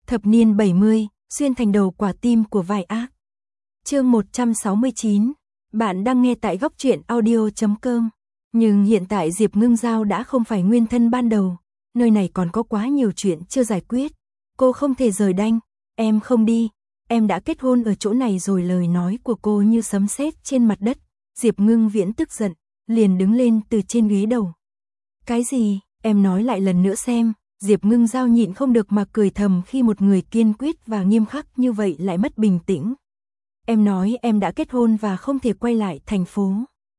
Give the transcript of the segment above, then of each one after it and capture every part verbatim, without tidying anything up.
Thập niên bảy mươi, xuyên thành đầu quả tim của vai ác. Chương một trăm sáu mươi chín. Bạn đang nghe tại góc truyện audio chấm com. Nhưng hiện tại Diệp Ngưng Giao đã không phải nguyên thân ban đầu, nơi này còn có quá nhiều chuyện chưa giải quyết. Cô không thể rời đanh, em không đi, em đã kết hôn ở chỗ này rồi. Lời nói của cô như sấm sét trên mặt đất. Diệp Ngưng Viễn tức giận, liền đứng lên từ trên ghế đầu. Cái gì, em nói lại lần nữa xem. Diệp Ngưng Giao nhịn không được mà cười thầm khi một người kiên quyết và nghiêm khắc như vậy lại mất bình tĩnh. Em nói em đã kết hôn và không thể quay lại thành phố.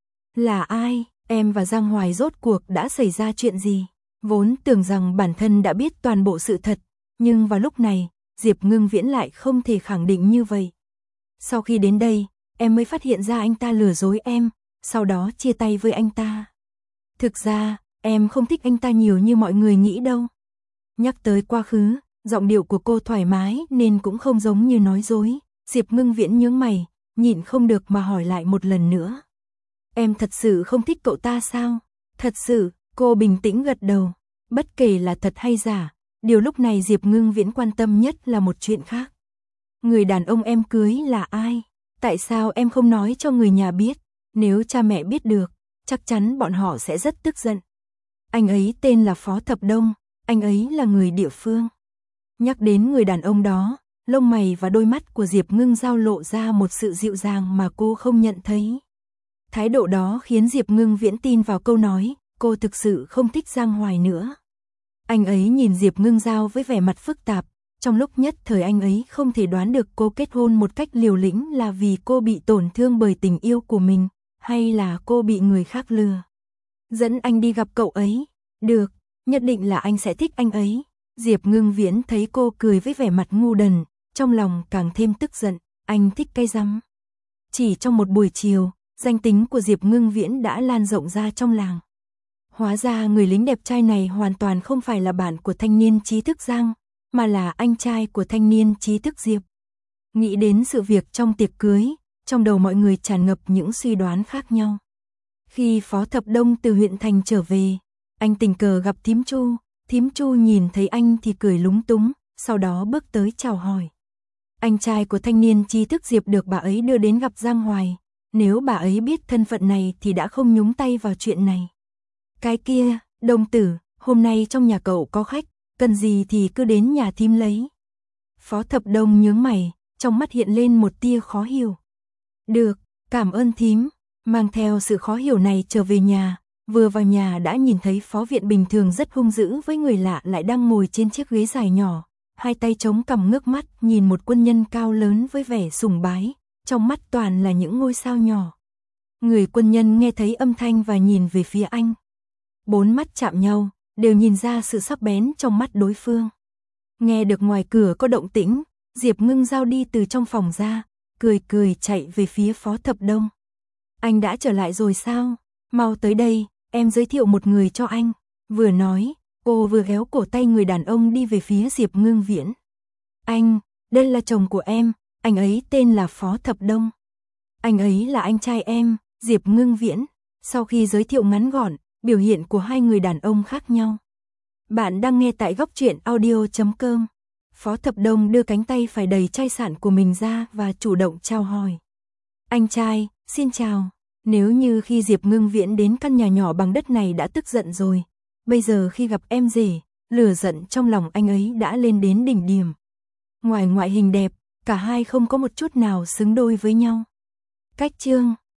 Là ai? Em và Giang Hoài rốt cuộc đã xảy ra chuyện gì? Vốn tưởng rằng bản thân đã biết toàn bộ sự thật, nhưng vào lúc này, Diệp Ngưng Viễn lại không thể khẳng định như vậy. Sau khi đến đây, em mới phát hiện ra anh ta lừa dối em, sau đó chia tay với anh ta. Thực ra, em không thích anh ta nhiều như mọi người nghĩ đâu. Nhắc tới quá khứ, giọng điệu của cô thoải mái nên cũng không giống như nói dối. Diệp Ngưng Viễn nhướng mày, nhịn không được mà hỏi lại một lần nữa. Em thật sự không thích cậu ta sao? Thật sự, cô bình tĩnh gật đầu. Bất kể là thật hay giả, điều lúc này Diệp Ngưng Viễn quan tâm nhất là một chuyện khác. Người đàn ông em cưới là ai? Tại sao em không nói cho người nhà biết? Nếu cha mẹ biết được, chắc chắn bọn họ sẽ rất tức giận. Anh ấy tên là Phó Thập Đông, anh ấy là người địa phương. Nhắc đến người đàn ông đó, lông mày và đôi mắt của Diệp Ngưng Giao lộ ra một sự dịu dàng mà cô không nhận thấy. Thái độ đó khiến Diệp Ngưng Viễn tin vào câu nói, cô thực sự không thích Giang Hoài nữa. Anh ấy nhìn Diệp Ngưng Giao với vẻ mặt phức tạp, trong lúc nhất thời anh ấy không thể đoán được cô kết hôn một cách liều lĩnh là vì cô bị tổn thương bởi tình yêu của mình, hay là cô bị người khác lừa. Dẫn anh đi gặp cậu ấy. Được, nhất định là anh sẽ thích anh ấy. Diệp Ngưng Viễn thấy cô cười với vẻ mặt ngu đần, trong lòng càng thêm tức giận, anh thích cái rắm. Chỉ trong một buổi chiều, danh tính của Diệp Ngưng Viễn đã lan rộng ra trong làng. Hóa ra người lính đẹp trai này hoàn toàn không phải là bạn của thanh niên trí thức Giang, mà là anh trai của thanh niên trí thức Diệp. Nghĩ đến sự việc trong tiệc cưới, trong đầu mọi người tràn ngập những suy đoán khác nhau. Khi Phó Thập Đông từ huyện thành trở về, anh tình cờ gặp Thím Chu. Thím Chu nhìn thấy anh thì cười lúng túng, sau đó bước tới chào hỏi. Anh trai của thanh niên trí thức Diệp được bà ấy đưa đến gặp Giang Hoài. Nếu bà ấy biết thân phận này thì đã không nhúng tay vào chuyện này. Cái kia, Đông tử, hôm nay trong nhà cậu có khách, cần gì thì cứ đến nhà thím lấy. Phó Thập Đông nhướng mày, trong mắt hiện lên một tia khó hiểu. Được, cảm ơn thím. Mang theo sự khó hiểu này trở về nhà, vừa vào nhà đã nhìn thấy Phó Viện bình thường rất hung dữ với người lạ lại đang ngồi trên chiếc ghế dài nhỏ, hai tay chống cằm ngước mắt nhìn một quân nhân cao lớn với vẻ sùng bái, trong mắt toàn là những ngôi sao nhỏ. Người quân nhân nghe thấy âm thanh và nhìn về phía anh. Bốn mắt chạm nhau, đều nhìn ra sự sắc bén trong mắt đối phương. Nghe được ngoài cửa có động tĩnh, Diệp Ngưng Giao đi từ trong phòng ra, cười cười chạy về phía Phó Thập Đông. Anh đã trở lại rồi sao? Mau tới đây, em giới thiệu một người cho anh. Vừa nói, cô vừa kéo cổ tay người đàn ông đi về phía Diệp Ngưng Viễn. Anh, đây là chồng của em, anh ấy tên là Phó Thập Đông. Anh ấy là anh trai em, Diệp Ngưng Viễn. Sau khi giới thiệu ngắn gọn, biểu hiện của hai người đàn ông khác nhau. Bạn đang nghe tại góc truyện audio chấm com. Phó Thập Đông đưa cánh tay phải đầy chai sạn của mình ra và chủ động chào hỏi. Anh trai, xin chào. Nếu như khi Diệp Ngưng Viễn đến căn nhà nhỏ bằng đất này đã tức giận rồi, bây giờ khi gặp em rể, lửa giận trong lòng anh ấy đã lên đến đỉnh điểm. Ngoài ngoại hình đẹp, cả hai không có một chút nào xứng đôi với nhau. Cách chương